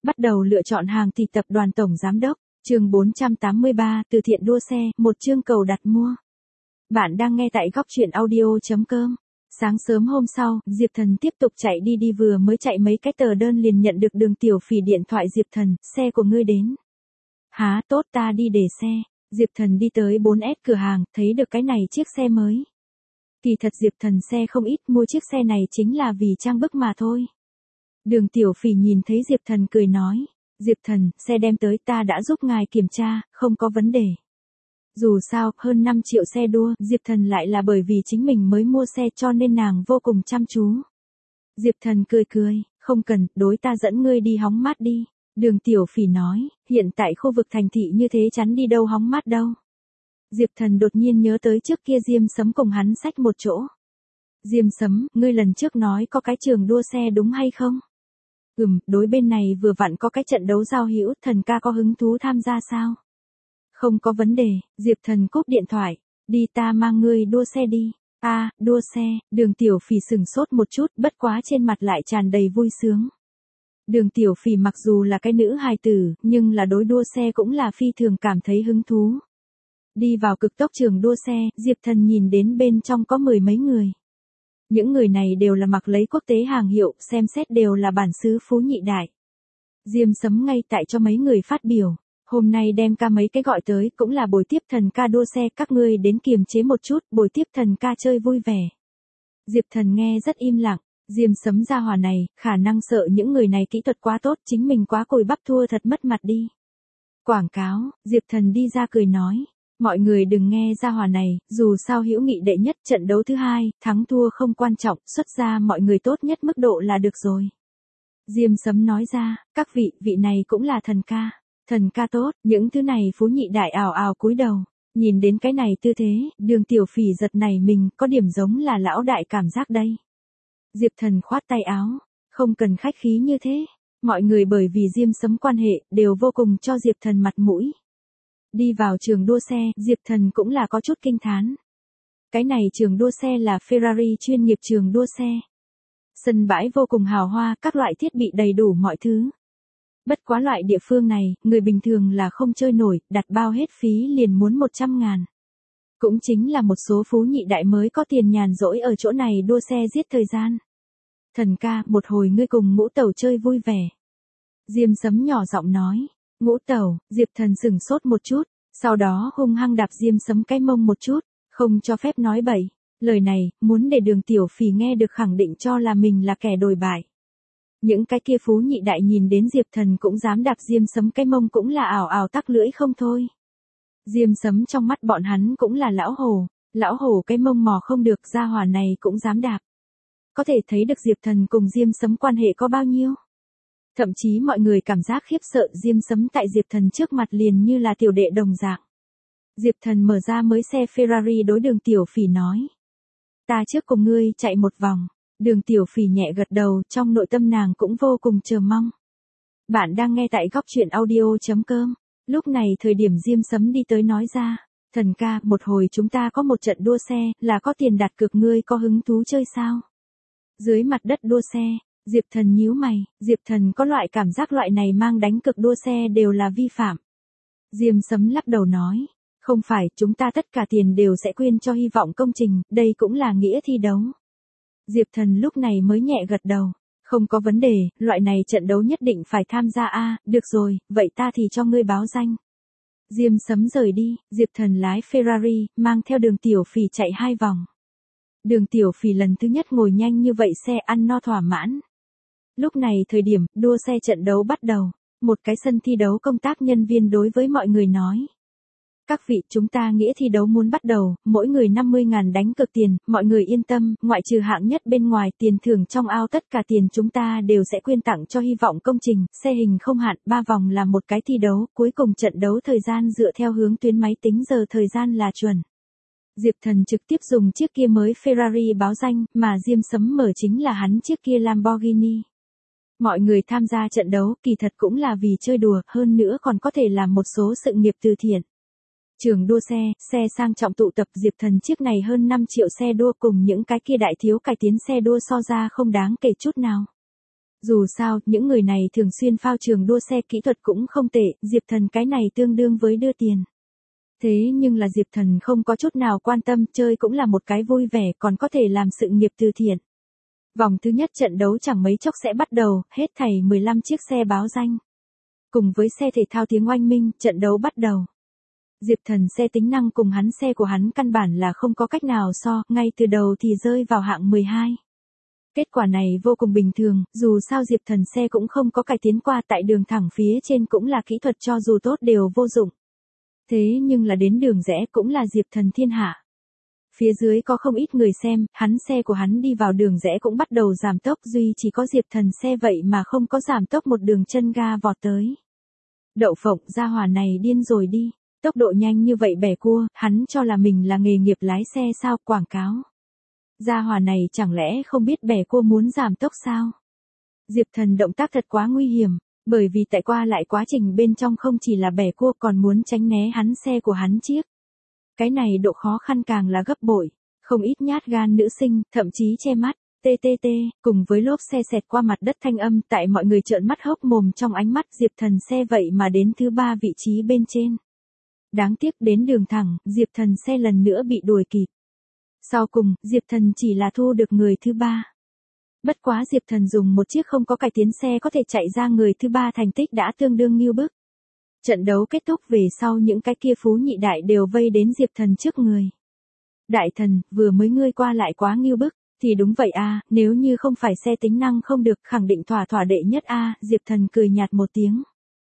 Bắt đầu lựa chọn hàng thì tập đoàn tổng giám đốc, chương 483, từ thiện đua xe, một chương cầu đặt mua. Bạn đang nghe tại góc truyện audio.com. Sáng sớm hôm sau, Diệp Thần tiếp tục chạy đi vừa mới chạy mấy cái tờ đơn liền nhận được Đường Tiểu Phỉ điện thoại. Diệp Thần, xe của ngươi đến. Há tốt, ta đi để xe. Diệp Thần đi tới 4S cửa hàng, thấy được cái này chiếc xe mới. Kỳ thật Diệp Thần xe không ít, mua chiếc xe này chính là vì trang bức mà thôi. Đường Tiểu Phỉ nhìn thấy Diệp Thần cười nói, Diệp Thần, xe đem tới, ta đã giúp ngài kiểm tra, không có vấn đề. Dù sao, hơn 5 triệu xe đua, Diệp Thần lại là bởi vì chính mình mới mua xe cho nên nàng vô cùng chăm chú. Diệp Thần cười, không cần, đối ta dẫn ngươi đi hóng mát đi. Đường Tiểu Phỉ nói, hiện tại khu vực thành thị như thế chắn đi đâu hóng mát đâu. Diệp Thần đột nhiên nhớ tới trước kia Diêm Sấm cùng hắn xách một chỗ. Diêm Sấm, ngươi lần trước nói có cái trường đua xe đúng hay không? Đối bên này vừa vặn có cái trận đấu giao hữu, Thần ca có hứng thú tham gia sao? Không có vấn đề, Diệp Thần cúp điện thoại, đi ta mang ngươi đua xe đi. Đua xe, Đường Tiểu Phỉ sừng sốt một chút, bất quá trên mặt lại tràn đầy vui sướng. Đường Tiểu Phỉ mặc dù là cái nữ hài tử, nhưng là đối đua xe cũng là phi thường cảm thấy hứng thú. Đi vào cực tốc trường đua xe, Diệp Thần nhìn đến bên trong có 10 mấy người. Những người này đều là mặc lấy quốc tế hàng hiệu, xem xét đều là bản xứ phú nhị đại. Diêm Sấm ngay tại cho mấy người phát biểu, hôm nay đem ca mấy cái gọi tới cũng là buổi tiếp Thần ca đua xe, các ngươi đến kiềm chế một chút, buổi tiếp Thần ca chơi vui vẻ. Diệp Thần nghe rất im lặng, Diêm Sấm gia hỏa này, khả năng sợ những người này kỹ thuật quá tốt, chính mình quá cùi bắp thua thật mất mặt đi. Quảng cáo, Diệp Thần đi ra cười nói. Mọi người đừng nghe gia hỏa này, dù sao hữu nghị đệ nhất, trận đấu thứ hai, thắng thua không quan trọng, xuất ra mọi người tốt nhất mức độ là được rồi. Diêm Sấm nói ra, các vị này cũng là thần ca tốt, những thứ này phú nhị đại ào ào cúi đầu. Nhìn đến cái này tư thế, Đường Tiểu Phỉ giật này mình, có điểm giống là lão đại cảm giác đây. Diệp Thần khoát tay áo, không cần khách khí như thế, mọi người bởi vì Diêm Sấm quan hệ, đều vô cùng cho Diệp Thần mặt mũi. Đi vào trường đua xe, Diệp Thần cũng là có chút kinh thán. Cái này trường đua xe là Ferrari chuyên nghiệp trường đua xe. Sân bãi vô cùng hào hoa, các loại thiết bị đầy đủ mọi thứ. Bất quá loại địa phương này, người bình thường là không chơi nổi, đặt bao hết phí liền muốn 100.000. Cũng chính là một số phú nhị đại mới có tiền nhàn rỗi ở chỗ này đua xe giết thời gian. Thần ca, một hồi ngươi cùng Ngũ Tẩu chơi vui vẻ. Diêm Sấm nhỏ giọng nói. Ngũ Tẩu, Diệp Thần sừng sốt một chút, sau đó hung hăng đạp Diêm Sấm cái mông một chút, không cho phép nói bậy. Lời này, muốn để Đường Tiểu Phỉ nghe được khẳng định cho là mình là kẻ đồi bại. Những cái kia phú nhị đại nhìn đến Diệp Thần cũng dám đạp Diêm Sấm cái mông cũng là ảo ảo tắc lưỡi không thôi. Diêm Sấm trong mắt bọn hắn cũng là lão hổ cái mông mò không được, gia hỏa này cũng dám đạp. Có thể thấy được Diệp Thần cùng Diêm Sấm quan hệ có bao nhiêu. Thậm chí mọi người cảm giác khiếp sợ, Diêm Sấm tại Diệp Thần trước mặt liền như là tiểu đệ đồng dạng. Diệp Thần mở ra mới xe Ferrari đối Đường Tiểu Phỉ nói. Ta trước cùng ngươi chạy một vòng. Đường Tiểu Phỉ nhẹ gật đầu, trong nội tâm nàng cũng vô cùng chờ mong. Bạn đang nghe tại góc truyện audio.com. Lúc này thời điểm Diêm Sấm đi tới nói ra. Thần ca, một hồi chúng ta có một trận đua xe, là có tiền đặt cược, ngươi có hứng thú chơi sao? Dưới mặt đất đua xe. Diệp Thần nhíu mày, Diệp Thần có loại cảm giác loại này mang đánh cược đua xe đều là vi phạm. Diêm Sấm lắc đầu nói, không phải, chúng ta tất cả tiền đều sẽ quyên cho hy vọng công trình, đây cũng là nghĩa thi đấu. Diệp Thần lúc này mới nhẹ gật đầu, không có vấn đề, loại này trận đấu nhất định phải tham gia được rồi, vậy ta thì cho ngươi báo danh. Diêm Sấm rời đi, Diệp Thần lái Ferrari, mang theo Đường Tiểu Phỉ chạy 2 vòng. Đường Tiểu Phỉ lần thứ nhất ngồi nhanh như vậy xe ăn no thỏa mãn. Lúc này thời điểm, đua xe trận đấu bắt đầu, một cái sân thi đấu công tác nhân viên đối với mọi người nói. Các vị, chúng ta nghĩa thi đấu muốn bắt đầu, mỗi người 50.000 đánh cược tiền, mọi người yên tâm, ngoại trừ hạng nhất bên ngoài, tiền thưởng trong ao tất cả tiền chúng ta đều sẽ quyên tặng cho hy vọng công trình, xe hình không hạn, 3 vòng là một cái thi đấu, cuối cùng trận đấu thời gian dựa theo hướng tuyến máy tính giờ thời gian là chuẩn. Diệp Thần trực tiếp dùng chiếc kia mới Ferrari báo danh, mà Diêm Sấm mở chính là hắn chiếc kia Lamborghini. Mọi người tham gia trận đấu kỳ thật cũng là vì chơi đùa, hơn nữa còn có thể làm một số sự nghiệp từ thiện. Trường đua xe sang trọng tụ tập, Diệp Thần chiếc này hơn 5 triệu xe đua cùng những cái kia đại thiếu cải tiến xe đua so ra không đáng kể chút nào. Dù sao, những người này thường xuyên phao trường đua xe kỹ thuật cũng không tệ, Diệp Thần cái này tương đương với đưa tiền. Thế nhưng là Diệp Thần không có chút nào quan tâm, chơi cũng là một cái vui vẻ, còn có thể làm sự nghiệp từ thiện. Vòng thứ nhất trận đấu chẳng mấy chốc sẽ bắt đầu, hết thảy 15 chiếc xe báo danh. Cùng với xe thể thao tiếng oanh minh, trận đấu bắt đầu. Diệp Thần xe tính năng cùng xe của hắn căn bản là không có cách nào so, ngay từ đầu thì rơi vào hạng 12. Kết quả này vô cùng bình thường, dù sao Diệp Thần xe cũng không có cải tiến qua, tại đường thẳng phía trên cũng là kỹ thuật cho dù tốt đều vô dụng. Thế nhưng là đến đường rẽ cũng là Diệp Thần thiên hạ. Phía dưới có không ít người xem, xe của hắn đi vào đường rẽ cũng bắt đầu giảm tốc, duy chỉ có Diệp Thần xe vậy mà không có giảm tốc, một đường chân ga vọt tới. Đậu phộng, gia hỏa này điên rồi đi, tốc độ nhanh như vậy bẻ cua, hắn cho là mình là nghề nghiệp lái xe sao, quảng cáo. Gia hỏa này chẳng lẽ không biết bẻ cua muốn giảm tốc sao? Diệp Thần động tác thật quá nguy hiểm, bởi vì tại qua lại quá trình bên trong không chỉ là bẻ cua còn muốn tránh né xe của hắn chiếc. Cái này độ khó khăn càng là gấp bội, không ít nhát gan nữ sinh, thậm chí che mắt, TTT, cùng với lốp xe xẹt qua mặt đất thanh âm tại mọi người trợn mắt hốc mồm trong ánh mắt, Diệp Thần xe vậy mà đến thứ 3 vị trí bên trên. Đáng tiếc đến đường thẳng, Diệp Thần xe lần nữa bị đuổi kịp. Sau cùng, Diệp Thần chỉ là thu được người thứ 3. Bất quá Diệp Thần dùng một chiếc không có cải tiến xe có thể chạy ra người thứ 3, thành tích đã tương đương như bức. Trận đấu kết thúc về sau, những cái kia phú nhị đại đều vây đến Diệp Thần trước người. Đại thần, vừa mới ngươi qua lại quá nghiêu bức, thì đúng vậy a, nếu như không phải xe tính năng không được, khẳng định thỏa đệ nhất a, Diệp Thần cười nhạt một tiếng.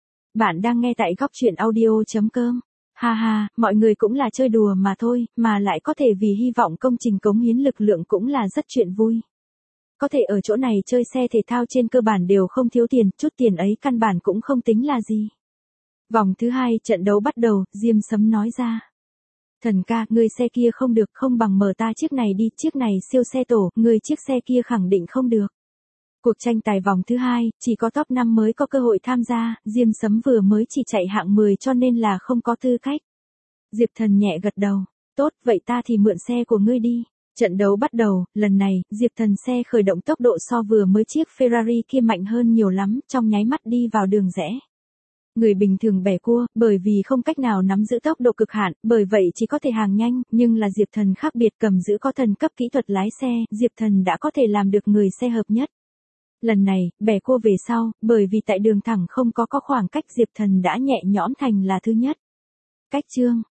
Bạn đang nghe tại góc truyện audio.com. Ha ha, mọi người cũng là chơi đùa mà thôi, mà lại có thể vì hy vọng công trình cống hiến lực lượng cũng là rất chuyện vui. Có thể ở chỗ này chơi xe thể thao trên cơ bản đều không thiếu tiền, chút tiền ấy căn bản cũng không tính là gì. Vòng thứ 2 trận đấu bắt đầu, Diêm Sấm nói ra. Thần ca, ngươi xe kia không được, không bằng mở ta chiếc này đi, chiếc này siêu xe tổ, ngươi chiếc xe kia khẳng định không được. Cuộc tranh tài vòng thứ 2, chỉ có top 5 mới có cơ hội tham gia, Diêm Sấm vừa mới chỉ chạy hạng 10 cho nên là không có tư cách. Diệp Thần nhẹ gật đầu, tốt, vậy ta thì mượn xe của ngươi đi. Trận đấu bắt đầu, lần này, Diệp Thần xe khởi động tốc độ so vừa mới chiếc Ferrari kia mạnh hơn nhiều lắm, trong nháy mắt đi vào đường rẽ. Người bình thường bẻ cua, bởi vì không cách nào nắm giữ tốc độ cực hạn, bởi vậy chỉ có thể hàng nhanh, nhưng là Diệp Thần khác biệt, cầm giữ có thần cấp kỹ thuật lái xe, Diệp Thần đã có thể làm được người xe hợp nhất. Lần này, bẻ cua về sau, bởi vì tại đường thẳng không có khoảng cách, Diệp Thần đã nhẹ nhõm thành là thứ nhất. Cách chương